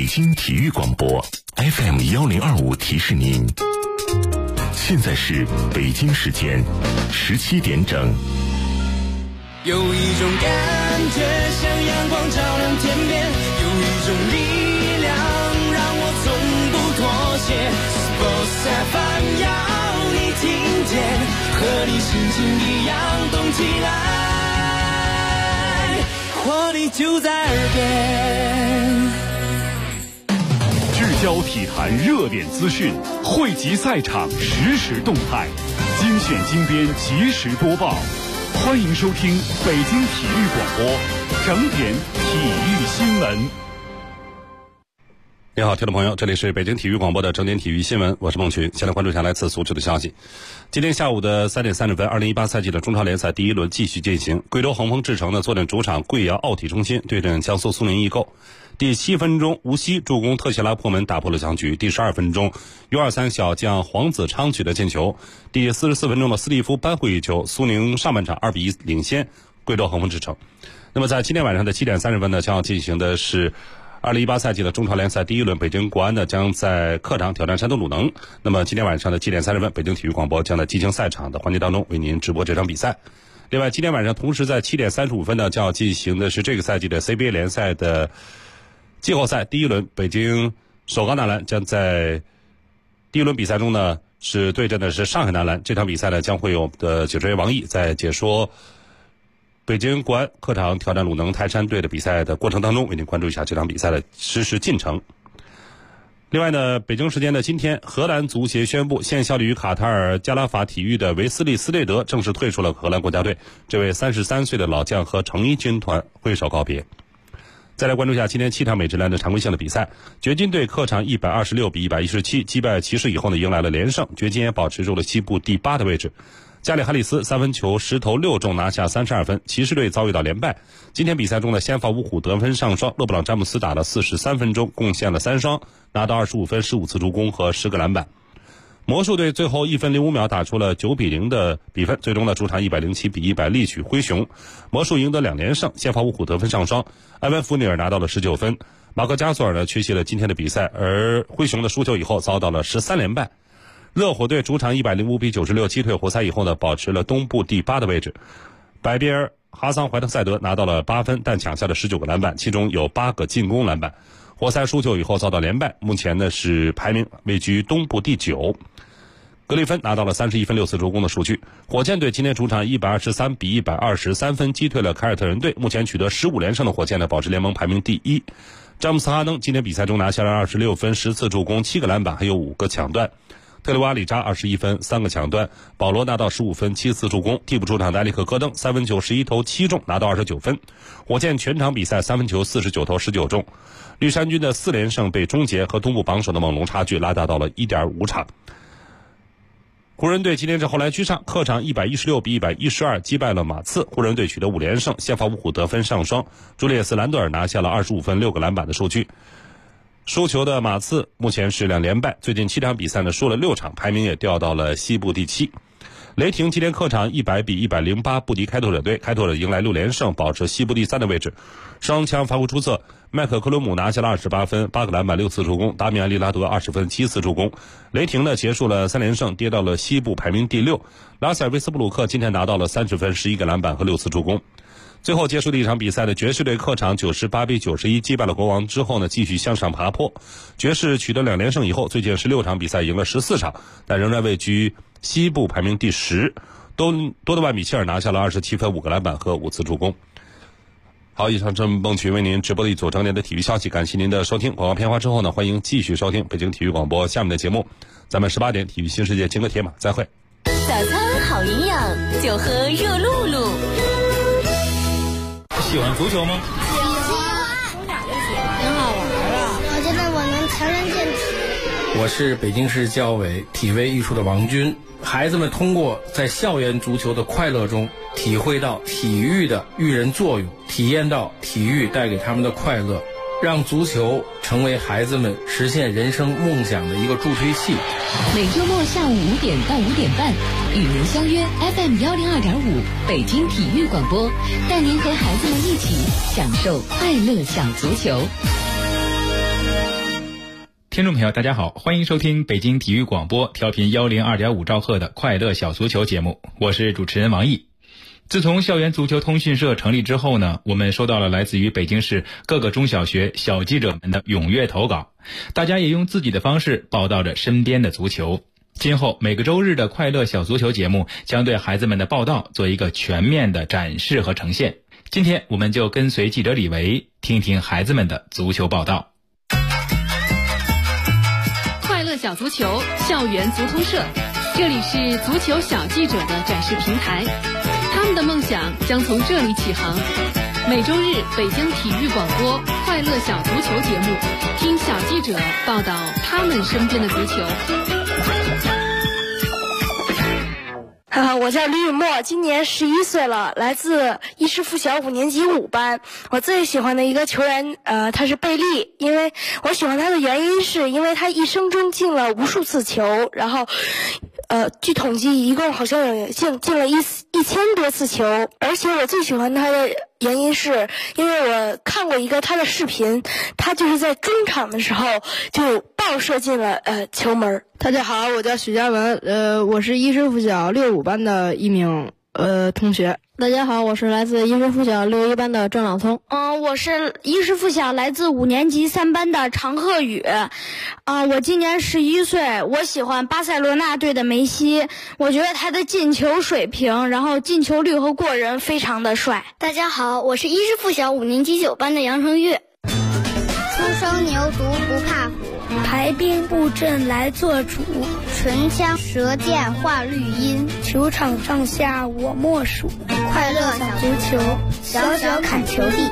京体育广播 FM1025提示您，现在是北京时间17点整。 有一种感觉像阳光照亮天边，有一种力量让我从不妥协。Sports FM 要你听见，和你心情一样动起来，活力就在耳边。 聚焦体坛热点资讯，汇集赛场实时动态，精选精编及时播报。欢迎收听北京体育广播整点体育新闻。 你好，听众朋友，这里是北京体育广播的整点体育新闻，我是孟群。先来关注一下来自足球的消息。今天下午的3点30分，2018赛季的中超联赛第一轮继续进行。贵州恒丰智诚呢坐镇主场贵阳奥体中心对阵江苏苏宁易购。第7分钟，吴曦助攻特谢拉破门打破了僵局。第12分钟，U23小将黄子昌取得进球。第44分钟的斯蒂夫扳回一球，苏宁上半场2比1领先贵州恒丰智诚。那么在今天晚上的7点30分呢，将要进行的是2018赛季的中超联赛第一轮，北京国安呢将在客场挑战山东鲁能。那么今天晚上的7点30分，北京体育广播将在激情赛场的环节当中为您直播这场比赛。另外，今天晚上同时在7点35分呢，将要进行的是这个赛季的 CBA 联赛的季后赛第一轮，北京首钢男篮将在第一轮比赛中呢是对阵的是上海男篮。这场比赛呢将会有我们的解说员王毅在解说北京国安客场挑战鲁能泰山队的比赛的过程当中为您关注一下这场比赛的实时进程。另外呢，北京时间的今天，荷兰足协宣布现效力于卡塔尔加拉法体育的维斯利斯内德正式退出了荷兰国家队。这位33岁的老将和成衣军团挥手告别。再来关注一下今天7场美职篮的常规性的比赛。掘金队客场126比117击败骑士以后呢，迎来了连胜，掘金也保持住了西部第8的位置。加里哈里斯3分球10投6中拿下32分，骑士队遭遇到连败。今天比赛中的先发五虎得分上双，勒布朗詹姆斯打了43分钟，贡献了3双，拿到25分15次助攻和10个篮板。魔术队最后1分05秒打出了9比0的比分，最终呢主场107比100力取灰熊。魔术赢得2连胜，先发五虎得分上双，埃文福尼尔拿到了19分，马克加索尔呢缺席了今天的比赛，而灰熊的输球以后遭到了13连败。热火队主场105比96击退活塞以后呢，保持了东部第8的位置。白比尔哈桑怀特塞德拿到了8分，但抢下了19个篮板，其中有8个进攻篮板。活塞输球以后遭到连败，目前呢是排名位居东部第9。格里芬拿到了31分6次助攻的数据。火箭队今天主场123比123分击退了凯尔特人队，目前取得15连胜的火箭呢保持联盟排名第1。詹姆斯哈登今天比赛中拿下了26分10次助攻7个篮板，还有5个抢断。特里瓦里扎21分3个抢断，保罗拿到15分7次助攻。替补出场的埃里克戈登3分球11投7中，拿到29分。火箭全场比赛3分球49投19中。绿衫军的4连胜被终结，和东部榜首的猛龙差距拉大到了 1.5 场。湖人队今天是后来居上，客场116比112击败了马刺。湖人队取得5连胜，先发五虎得分上双，朱利叶斯兰德尔拿下了25分6个篮板的数据。输球的马刺目前是2连败，最近7场比赛呢输了6场，排名也掉到了西部第7。雷霆今天客场100比108不敌开拓者队，开拓者迎来6连胜，保持西部第3的位置。双枪发挥出色，麦克克伦姆拿下了28分8个篮板6次助攻，达米安利拉德20分7次助攻。雷霆呢结束了3连胜，跌到了西部排名第6。拉塞尔维斯布鲁克今天拿到了30分11个篮板和6次助攻。最后结束的一场比赛的爵士队客场98比91击败了国王之后呢，继续向上爬坡。爵士取得2连胜以后，最近16场比赛赢了14场，但仍然位居西部排名第10。多德万米切尔拿下了27分5个篮板和5次助攻。好，以上是孟群为您直播的一组整点的体育消息，感谢您的收听。广告片花之后呢，欢迎继续收听北京体育广播下面的节目。咱们18点体育新世界金戈铁马再会。 早餐好营养，就喝热露露。 喜欢足球吗？ 喜欢，从哪就喜欢，挺好玩啊！我觉得我能强身健体。 我是北京市教委体卫艺术的王军。孩子们通过在校园足球的快乐中，体会到体育的育人作用，体验到体育带给他们的快乐，让足球成为孩子们实现人生梦想的一个助推器。 每周末下午5点到5点半，与您相约 FM102.5北京体育广播，带您和孩子们一起享受快乐小足球。 听众朋友大家好，欢迎收听北京体育广播调频102.5兆赫的快乐小足球节目，我是主持人王毅。自从校园足球通讯社成立之后呢，我们收到了来自于北京市各个中小学小记者们的踊跃投稿，大家也用自己的方式报道着身边的足球。今后每个周日的快乐小足球节目将对孩子们的报道做一个全面的展示和呈现。今天我们就跟随记者李维，听听孩子们的足球报道。 快乐小足球校园足通社，这里是足球小记者的展示平台，他们的梦想将从这里起航。每周日北京体育广播快乐小足球节目，听小记者报道他们身边的足球。 我叫李雨墨，今年11岁了，来自衣食附小5年级5班。我最喜欢的一个球员，他是贝利。因为我喜欢他的原因是因为他一生中进了无数次球，然后据统计一共好像有进了1000多次球。而且我最喜欢他的原因是因为我看过一个他的视频，他就是在中场的时候就爆射进了球门。 大家好，我叫许佳文，我是衣食附小65班的一名同学。 大家好，我是来自衣食附小61班的郑朗聪。 我是衣食附小来自5年级3班的常鹤宇。我今年11岁，我喜欢巴塞罗那队的梅西，我觉得他的进球水平，然后进球率和过人非常的帅。 大家好，我是衣食附小5年级9班的杨成玉。初生牛犊不怕虎， 排兵布阵来做主， 唇枪舌剑画绿荫， 球场上下我莫属。 快乐小足球，小小砍球地。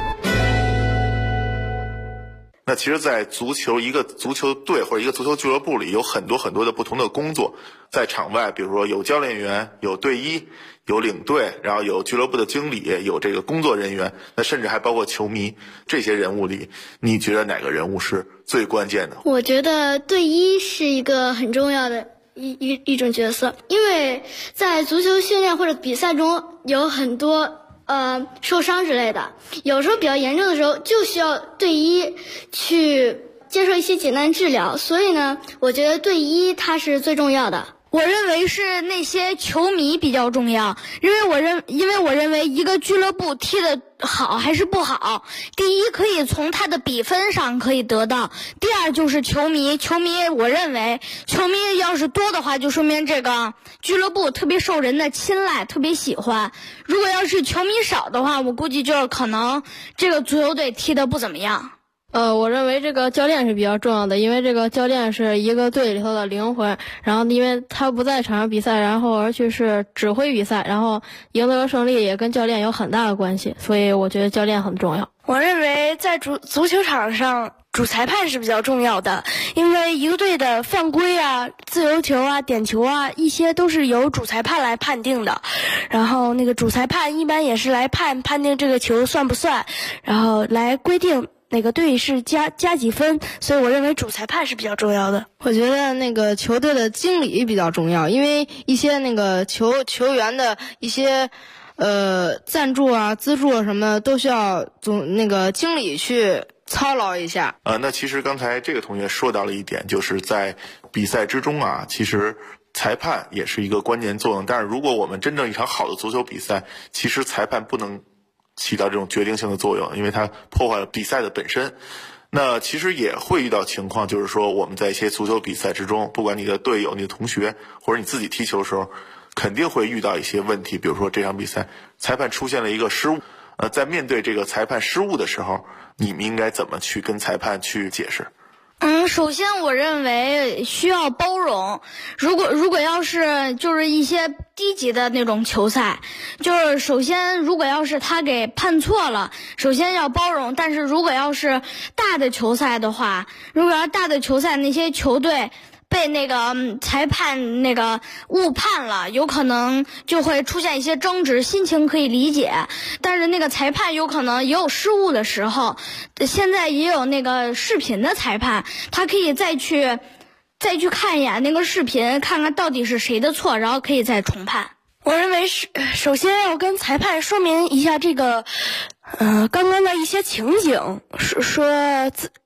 那其实在一个足球队或者一个足球俱乐部里有很多很多的不同的工作，在场外比如说有教练员，有队医，有领队，然后有俱乐部的经理，有这个工作人员，那甚至还包括球迷。这些人物里，你觉得哪个人物是最关键的？ 我觉得队医是一个很重要的一种角色，因为在足球训练或者比赛中有很多受伤之类的，有时候比较严重的时候就需要队医去接受一些简单治疗，所以呢，我觉得队医他是最重要的。 我认为是那些球迷比较重要，因为我认为一个俱乐部踢得好还是不好，第一可以从他的比分上可以得到，第二就是球迷，我认为球迷要是多的话，就说明这个俱乐部特别受人的青睐，特别喜欢。如果要是球迷少的话，我估计就是可能这个足球队踢得不怎么样。 我认为这个教练是比较重要的，因为这个教练是一个队里头的灵魂，然后因为他不在场上比赛，然后而去是指挥比赛，然后赢得胜利也跟教练有很大的关系，所以我觉得教练很重要。 我认为在足球场上主裁判是比较重要的，因为一个队的犯规啊、自由球啊、点球啊，一些都是由主裁判来判定的。然后那个主裁判一般也是来判定这个球算不算，然后来规定哪个队是加几分，所以我认为主裁判是比较重要的。 我觉得那个球队的经理比较重要，因为一些那个球员的一些赞助啊、资助啊什么的，都需要那个经理去操劳一下。 那其实刚才这个同学说到了一点，就是在比赛之中啊，其实裁判也是一个关键作用。但是如果我们真正一场好的足球比赛，其实裁判不能起到这种决定性的作用，因为它破坏了比赛的本身。那其实也会遇到情况，就是说我们在一些足球比赛之中，不管你的队友、你的同学或者你自己踢球的时候，肯定会遇到一些问题。比如说这场比赛裁判出现了一个失误，在面对这个裁判失误的时候，你们应该怎么去跟裁判去解释？ 首先我认为需要包容。如果要是就是一些低级的那种球赛，就是首先如果要是他给判错了，首先要包容。但是如果要是大的球赛的话，如果要大的球赛那些球队被那个裁判那个误判了，有可能就会出现一些争执，心情可以理解。但是那个裁判有可能也有失误的时候，现在也有那个视频的裁判，他可以再去看一眼那个视频，看看到底是谁的错，然后可以再重判。 我认为首先要跟裁判说明一下这个刚刚的一些情景，说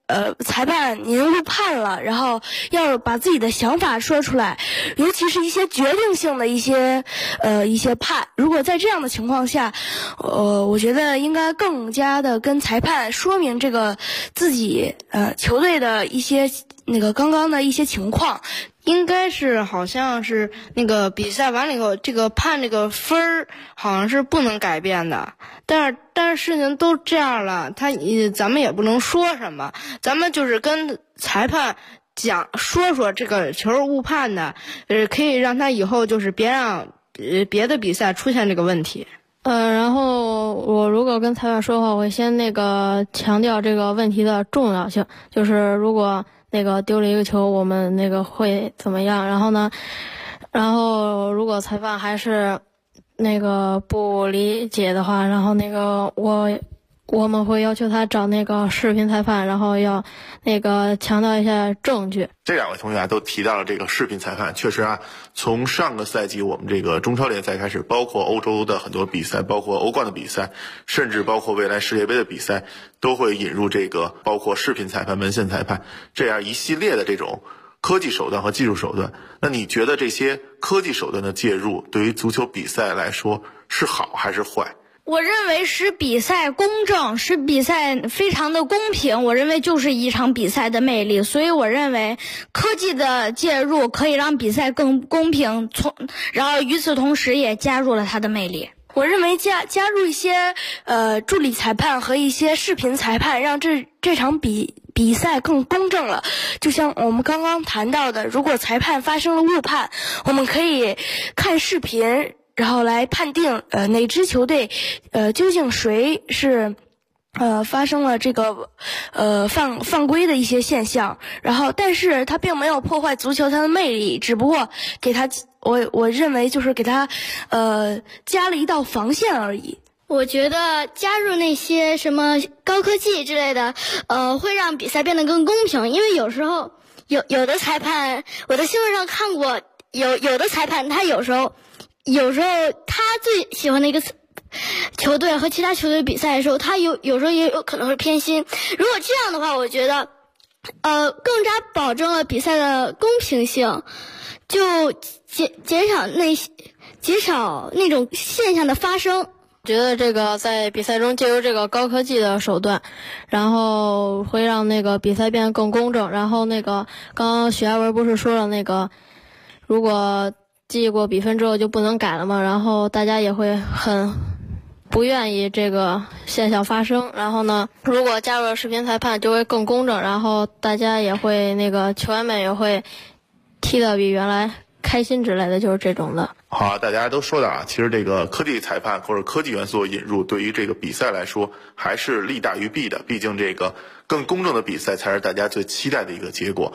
裁判您误判了，然后要把自己的想法说出来，尤其是一些决定性的一些判。如果在这样的情况下，我觉得应该更加的跟裁判说明这个自己球队的一些刚刚的一些情况。 应该是好像是那个比赛完了以后，这个判这个分儿好像是不能改变的。但是事情都这样了，咱们也不能说什么，咱们就是跟裁判说这个球误判的，可以让他以后就是别让别的比赛出现这个问题。 然后我如果跟裁判说的话，我会先强调这个问题的重要性，就是如果丢了一个球，我们会怎么样？然后如果裁判还是不理解的话，然后我们会要求他找视频裁判，然后要强调一下证据。 这两位同学都提到了这个视频裁判，确实从上个赛季我们这个中超联赛开始，包括欧洲的很多比赛，包括欧冠的比赛，甚至包括未来世界杯的比赛，都会引入这个包括视频裁判、门线裁判这样一系列的这种科技手段和技术手段。那你觉得这些科技手段的介入对于足球比赛来说是好还是坏？ 我认为使比赛公正，使比赛非常的公平，我认为就是一场比赛的魅力。所以我认为科技的介入可以让比赛更公平，然后与此同时也加入了它的魅力。 我认为加入一些助理裁判和一些视频裁判，让这场比赛更公正了。就像我们刚刚谈到的，如果裁判发生了误判，我们可以看视频，然后来判定哪支球队究竟谁是发生了这个犯规的一些现象。然后但是它并没有破坏足球它的魅力，只不过给它我认为就是给它加了一道防线而已。 我觉得加入那些什么高科技之类的会让比赛变得更公平。因为有时候有的裁判，我在新闻上看过，有的裁判他有时候他最喜欢的一个球队和其他球队比赛的时候，他有时候也有可能会偏心。如果这样的话，我觉得更加保证了比赛的公平性，就减少那种现象的发生。 觉得在比赛中借由这个高科技的手段，然后会让比赛变得更公正。然后刚刚许爱文不是说了如果记过比分之后就不能改了嘛，然后大家也会很不愿意这个现象发生。然后如果加入了视频裁判就会更公正，然后大家也会球员们也会踢得比原来开心之类的，就是这种的。 好，大家都说的其实这个科技裁判或者科技元素引入对于这个比赛来说还是利大于弊的，毕竟这个更公正的比赛才是大家最期待的一个结果。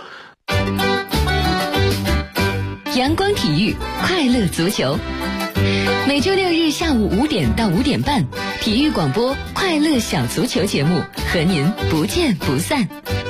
阳光体育，快乐足球。每周六日下午5点到5点半，体育广播快乐小足球节目和您不见不散。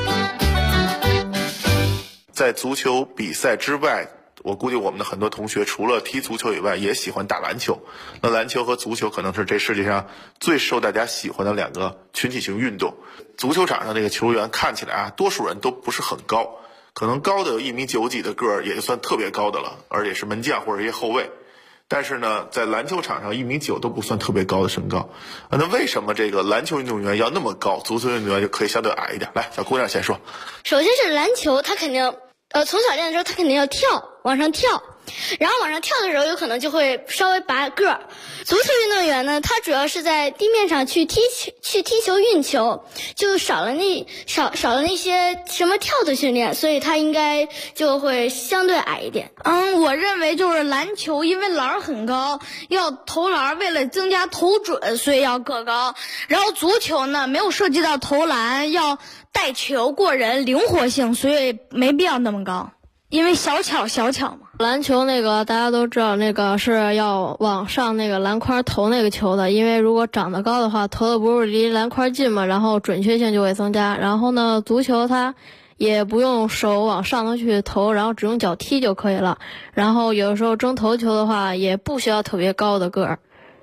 在足球比赛之外，我估计我们的很多同学除了踢足球以外也喜欢打篮球。那篮球和足球可能是这世界上最受大家喜欢的两个群体性运动。足球场上这个球员看起来多数人都不是很高，可能高的有1.9米几的个儿也就算特别高的了，而且是门将或者一些后卫。但是呢，在篮球场上1.9米都不算特别高的身高。那为什么这个篮球运动员要那么高，足球运动员就可以相对矮一点？来，小姑娘先说。 首先是篮球，他肯定从小练的时候他肯定要往上跳，然后往上跳的时候有可能就会稍微拔个儿。足球运动员呢，他主要是在地面上去踢球运球，就少了那些什么跳的训练，所以他应该就会相对矮一点。 我认为就是篮球，因为篮很高，要投篮，为了增加投准，所以要个高。然后足球呢，没有涉及到投篮，要带球过人，灵活性，所以没必要那么高。因为小巧嘛。 篮球大家都知道是要往上篮筐投那个球的，因为如果长得高的话，投的不是离篮筐近嘛，然后准确性就会增加。然后呢，足球它也不用手往上头去投，然后只用脚踢就可以了。然后有时候争头球的话，也不需要特别高的个儿。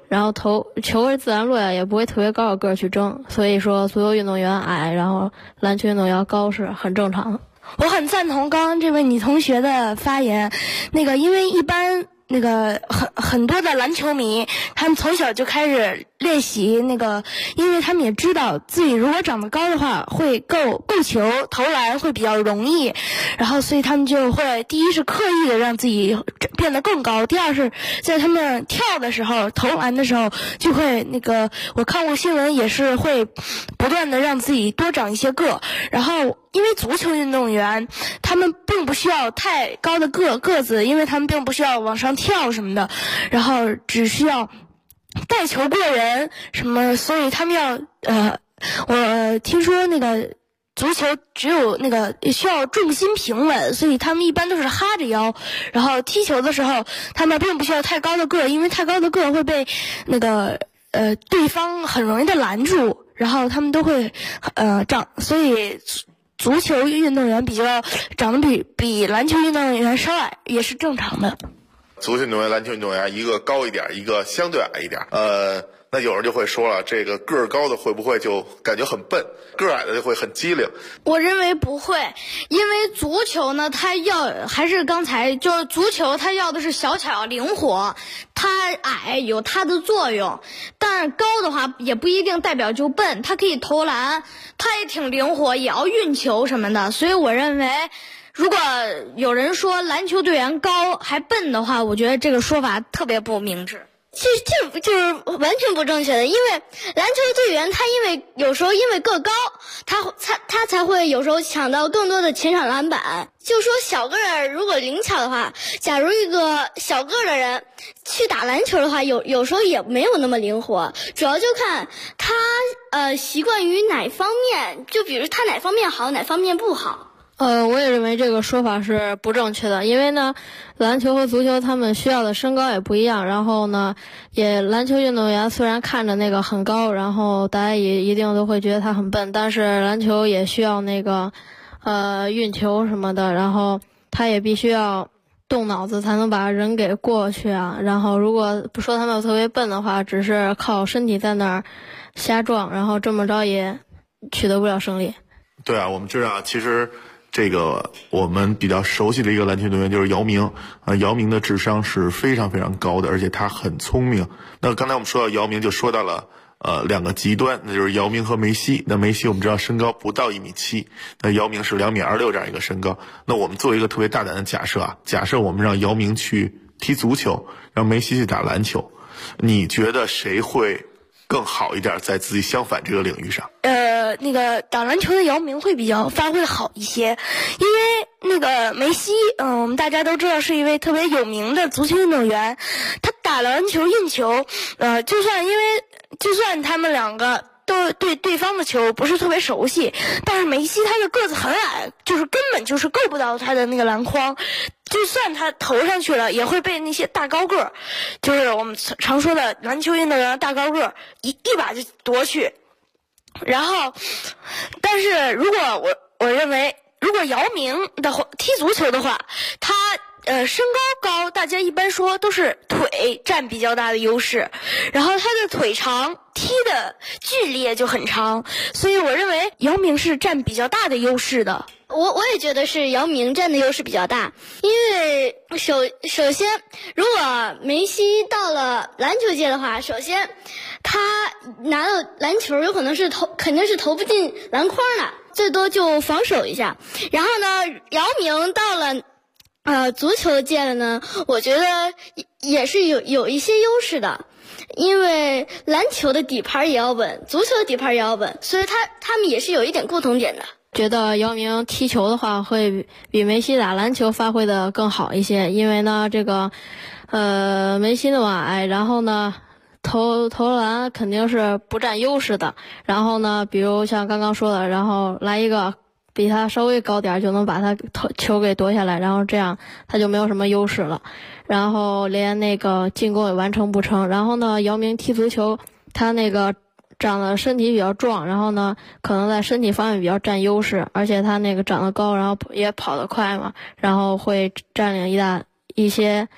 然后球是自然落下，也不会特别高的个儿去争，所以说足球运动员矮，然后篮球运动员高是很正常的。 我很赞同刚刚这位女同学的发言，因为一般很多的篮球迷，他们从小就开始练习因为他们也知道自己如果长得高的话，会够球投篮会比较容易，然后所以他们就会第一是刻意的让自己变得更高，第二是在他们跳的时候投篮的时候就会我看过新闻也是会不断的让自己多长一些个，然后因为足球运动员他们并不需要太高的个子，因为他们并不需要往上跳什么的，然后只需要带球过人什么，所以他们要我听说足球只有需要重心平稳，所以他们一般都是哈着腰，然后踢球的时候他们并不需要太高的个，因为太高的个会被对方很容易的拦住，然后他们都会所以足球运动员长得比篮球运动员稍矮也是正常的。 足球运动员、篮球运动员一个高一点，一个相对矮一点。那有人就会说了，这个个儿高的会不会就感觉很笨，个儿矮的就会很机灵？ 我认为不会，因为足球呢，还是刚才就是足球，它要的是小巧灵活，它矮有它的作用，但是高的话也不一定代表就笨，它可以投篮，它也挺灵活，也要运球什么的，所以我认为。如果有人说篮球队员高还笨的话，我觉得这个说法特别不明智。 其实这就是完全不正确的，因为篮球队员他有时候因为个高，他才会有时候抢到更多的前场篮板。就说小个人如果灵巧的话，假如一个小个的人去打篮球的话，有时候也没有那么灵活，主要就看他习惯于哪方面，就比如他哪方面好，哪方面不好。 我也认为这个说法是不正确的，因为呢，篮球和足球他们需要的身高也不一样，然后呢，篮球运动员虽然看着很高，然后大家也一定都会觉得他很笨，但是篮球也需要运球什么的，然后他也必须要动脑子才能把人给过去啊，然后如果不说他们特别笨的话，只是靠身体在那儿瞎撞，然后这么着也取得不了胜利。 对啊，我们知道其实这个我们比较熟悉的一个篮球运动员就是姚明啊，姚明的智商是非常非常高的，而且他很聪明。那刚才我们说到姚明，就说到了两个极端，那就是姚明和梅西。那梅西我们知道身高不到1.7米，那姚明是2.26米这样一个身高。那我们做一个特别大胆的假设啊，假设我们让姚明去踢足球，让梅西去打篮球，你觉得谁会更好一点，在自己相反这个领域上？ 打篮球的姚明会比较发挥好一些，因为梅西，我们大家都知道是一位特别有名的足球运动员，他打篮球运球，就算他们两个都对对方的球不是特别熟悉，但是梅西他的个子很矮，就是根本就是够不到他的篮筐，就算他投上去了，也会被那些大高个，就是我们常说的篮球运动员大高个一把就夺去。然后，但是如果我认为，如果姚明的话踢足球的话，他身高，大家一般说都是腿占比较大的优势，然后他的腿长，踢的距离也就很长，所以我认为姚明是占比较大的优势的。 我也觉得是姚明占的优势比较大，因为首先，如果梅西到了篮球界的话，首先他拿到篮球有可能肯定是投不进篮筐的，最多就防守一下。然后呢，姚明到了足球界的呢，我觉得也是有一些优势的。因为篮球的底盘也要稳，足球的底盘也要稳，所以他们也是有一点共同点的。 觉得姚明踢球的话会比梅西打篮球发挥的更好一些，因为呢梅西那么矮，然后呢投篮肯定是不占优势的，然后呢比如像刚刚说的，然后来一个比他稍微高点就能把他球给夺下来，然后这样他就没有什么优势了，然后连进攻也完成不成。然后呢姚明踢足球他长得身体比较壮，然后呢可能在身体方面比较占优势，而且他长得高，然后也跑得快嘛，然后会占领一些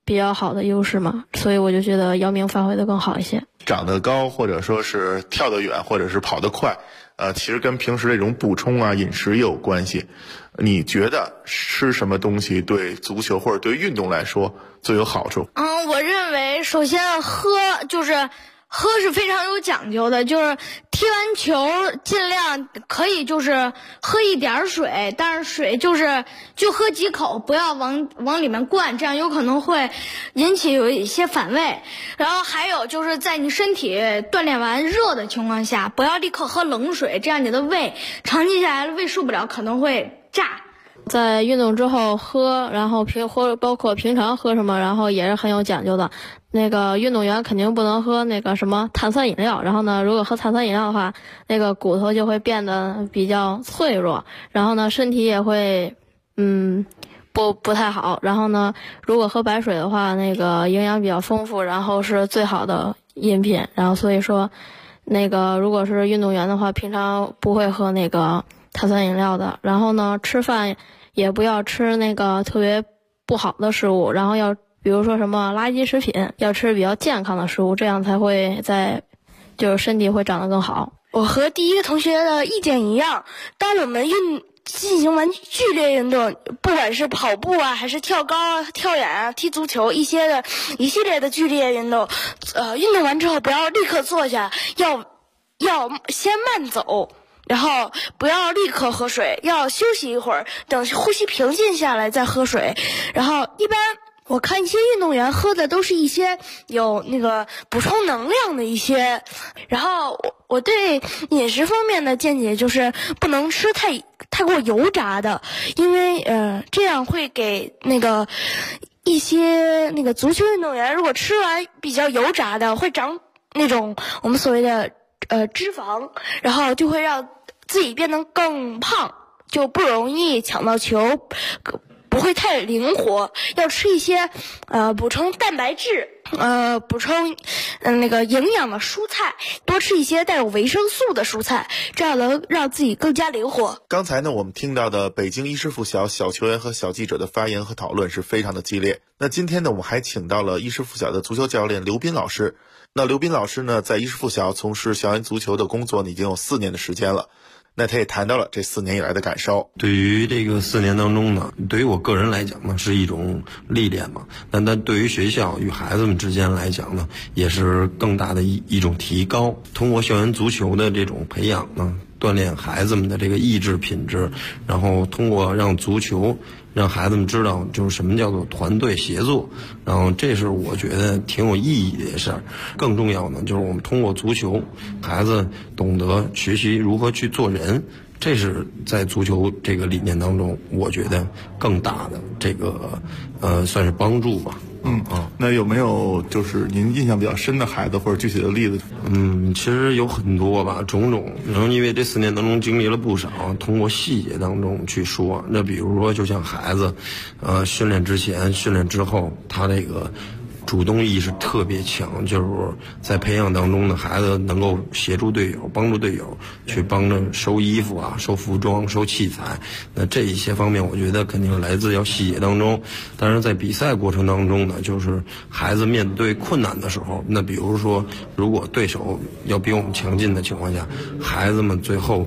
比较好的优势嘛，所以我就觉得姚明发挥的更好一些。 长得高，或者说是跳得远，或者是跑得快，其实跟平时这种补充啊、饮食也有关系。你觉得吃什么东西对足球或者对运动来说最有好处？ 我认为首先喝是非常有讲究的，就是踢完球尽量可以就是喝一点水，但是水就喝几口，不要往里面灌，这样有可能会引起有一些反胃。然后还有就是在你身体锻炼完热的情况下，不要立刻喝冷水，这样你的胃长期下来胃受不了，可能会炸。 在运动之后喝，然后包括平常喝什么，然后也是很有讲究的。那个运动员肯定不能喝那个什么碳酸饮料，然后呢，如果喝碳酸饮料的话，那个骨头就会变得比较脆弱，然后呢，身体也会不太好。然后呢，如果喝白水的话，那个营养比较丰富，然后是最好的饮品。然后所以说，那个如果是运动员的话，平常不会喝那个碳酸饮料的。然后呢，吃饭也不要吃那个特别不好的食物，然后要比如说什么垃圾食品，要吃比较健康的食物，这样才会就是身体会长得更好。 我和第一个同学的意见一样，当我们进行完剧烈运动，不管是跑步啊，还是跳高啊、跳远啊、踢足球一系列的剧烈运动，运动完之后不要立刻坐下，要先慢走。然后不要立刻喝水，要休息一会儿，等呼吸平静下来再喝水。然后一般我看一些运动员喝的都是一些有那个补充能量的一些。然后我对饮食方面的见解就是不能吃太过油炸的，因为这样会给那个一些那个足球运动员，如果吃完比较油炸的，会长那种我们所谓的脂肪，然后就会让自己变得更胖，就不容易抢到球，不会太灵活。要吃一些补充蛋白质，补充那个营养的蔬菜，多吃一些带有维生素的蔬菜，这样能让自己更加灵活。 刚才呢，我们听到的北京衣师附小小球员和小记者的发言和讨论是非常的激烈。那今天呢，我们还请到了衣师附小的足球教练刘斌老师。那刘斌老师呢，在衣师附小从事校园足球的工作已经有4年的时间了。那他也谈到了这4年以来的感受。 对于这个4年当中呢，对于我个人来讲呢，是一种历练嘛。但对于学校与孩子们之间来讲呢，也是更大的一种提高。通过校园足球的这种培养呢，锻炼孩子们的这个意志品质，然后通过让足球让孩子们知道就是什么叫做团队协作，然后这是我觉得挺有意义的事儿。更重要呢，就是我们通过足球，孩子懂得学习如何去做人，这是在足球这个理念当中，我觉得更大的这个算是帮助吧。 那有没有就是您印象比较深的孩子或者具体的例子？ 其实有很多吧，种种。然后因为这4年当中经历了不少，通过细节当中去说。那比如说，就像孩子，训练之前、训练之后，他这个主动意识特别强，就是在培养当中呢，孩子能够协助队友，帮助队友去帮着收衣服啊、收服装、收器材。那这一些方面，我觉得肯定是来自要细节当中。但是在比赛过程当中呢，就是孩子面对困难的时候，那比如说，如果对手要比我们强劲的情况下，孩子们最后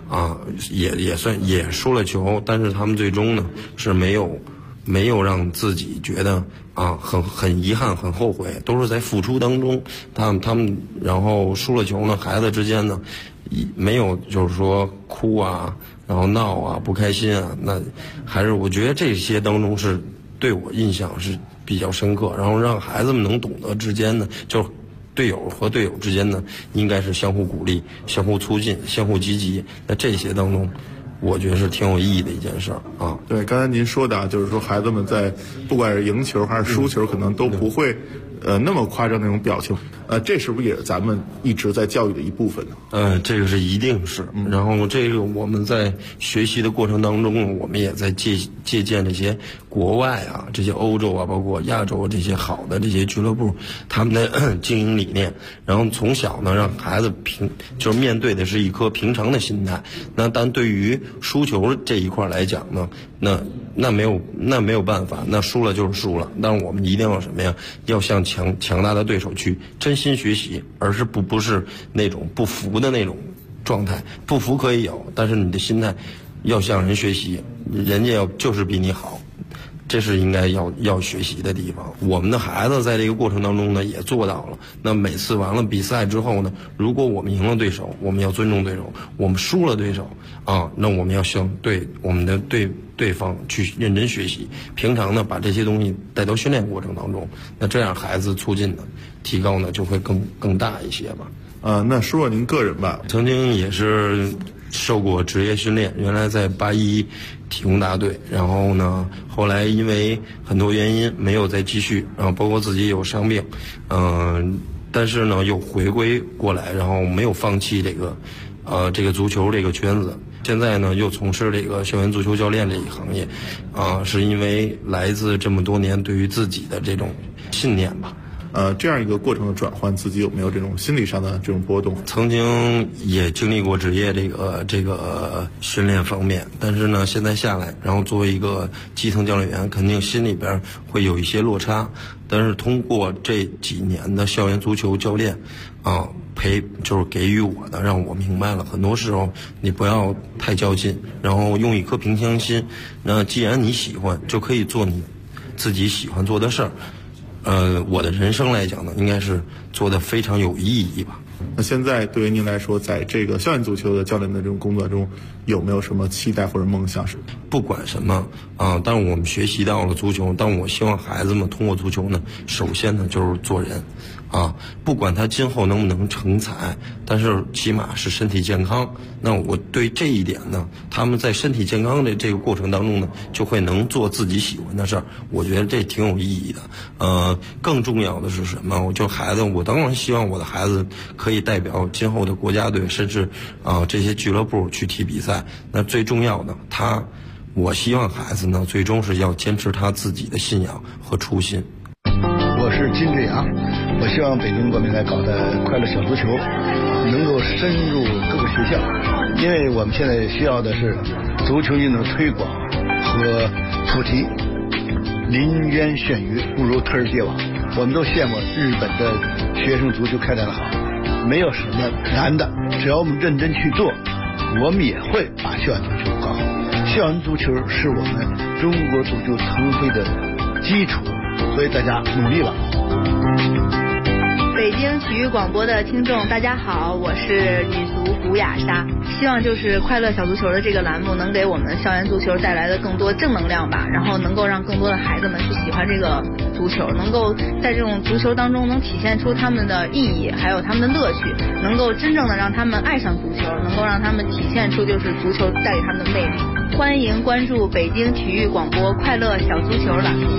也输了球，但是他们最终呢是没有让自己觉得很遗憾、很后悔，都是在付出当中。他们然后输了球呢，孩子之间呢，没有就是说哭啊，然后闹啊，不开心啊。那还是我觉得这些当中是对我印象是比较深刻，然后让孩子们能懂得之间呢，就队友和队友之间呢，应该是相互鼓励、相互促进、相互积极。在这些当中，我觉得是挺有意义的一件事啊。 对，刚才您说的就是说孩子们在不管是赢球还是输球，可能都不会那么夸张那种表情。 这是不是也是咱们一直在教育的一部分呢？ 这个是一定是。然后这个我们在学习的过程当中，我们也在借鉴这些国外啊、这些欧洲啊、包括亚洲这些好的这些俱乐部他们的经营理念，然后从小呢让孩子就是面对的是一颗平常的心态。那但对于输球这一块来讲呢，那没有办法，那输了就是输了。但是我们一定要什么呀？要向强大的对手去真心学习，而是不是那种不服的那种状态。不服可以有，但是你的心态要向人学习，人家就是比你好，这是应该要学习的地方。我们的孩子在这个过程当中呢也做到了。那每次完了比赛之后呢，如果我们赢了对手，我们要尊重对手；我们输了对手啊，那我们要向我们的对方去认真学习。平常呢把这些东西带到训练过程当中，那这样孩子促进的提高呢就会更大一些吧。 那说说您个人吧。 曾经也是受过职业训练，原来在81体工大队，然后呢后来因为很多原因没有再继续，然后包括自己有伤病，但是呢又回归过来，然后没有放弃这个足球这个圈子。现在呢又从事这个校园足球教练这一行业，是因为来自这么多年对于自己的这种信念吧。 这样一个过程的转换，自己有没有这种心理上的这种波动？ 曾经也经历过职业这个训练方面，但是呢现在下来，然后作为一个基层教练员，肯定心里边会有一些落差。但是通过这几年的校园足球教练就是给予我的，让我明白了很多时候你不要太较劲，然后用一颗平常心。那既然你喜欢，就可以做你自己喜欢做的事儿。我的人生来讲呢，应该是做得非常有意义吧。 那现在对于您来说，在这个校园足球的教练的这种工作中，有没有什么期待或者梦想？ 不管什么但是我们学习到了足球，但我希望孩子们通过足球呢，首先呢就是做人不管他今后能不能成才，但是起码是身体健康。那我对这一点呢，他们在身体健康的这个过程当中呢，就会能做自己喜欢的事儿。我觉得这挺有意义的。更重要的是什么？我当然希望我的孩子可以代表今后的国家队，甚至这些俱乐部去踢比赛。那最重要的，我希望孩子呢，最终是要坚持他自己的信仰和初心。 我是金志阳，我希望北京国民来搞的快乐小足球能够深入各个学校，因为我们现在需要的是足球运动推广和普及。临渊羡鱼，不如特尔界网。我们都羡慕日本的学生足球开展的好，没有什么难的，只要我们认真去做，我们也会把校园足球搞好。校园足球是我们中国足球腾飞的基础，所以大家努力吧。 北京体育广播的听众大家好，我是女足古雅莎。希望就是快乐小足球的这个栏目能给我们校园足球带来的更多正能量吧，然后能够让更多的孩子们去喜欢这个足球，能够在这种足球当中能体现出他们的意义还有他们的乐趣，能够真正的让他们爱上足球，能够让他们体现出就是足球带给他们的魅力。欢迎关注北京体育广播快乐小足球栏目。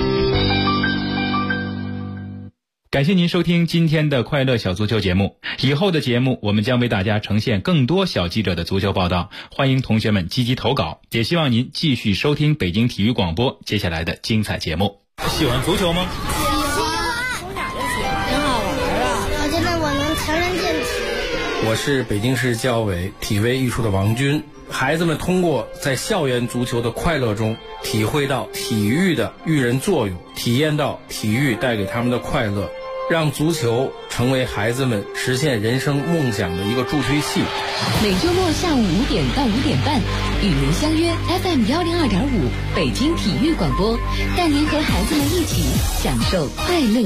感谢您收听今天的快乐小足球节目。以后的节目我们将为大家呈现更多小记者的足球报道，欢迎同学们积极投稿，也希望您继续收听北京体育广播接下来的精彩节目。 喜欢足球吗？ 喜欢，从小就喜欢，很好玩啊！我觉得我能强身健体。 我是北京市教委体卫艺术的王军。孩子们通过在校园足球的快乐中，体会到体育的育人作用，体验到体育带给他们的快乐，让足球成为孩子们实现人生梦想的一个助推器。 每周末下午5点到5点半，与您相约 FM 102.5北京体育广播，带您和孩子们一起享受快乐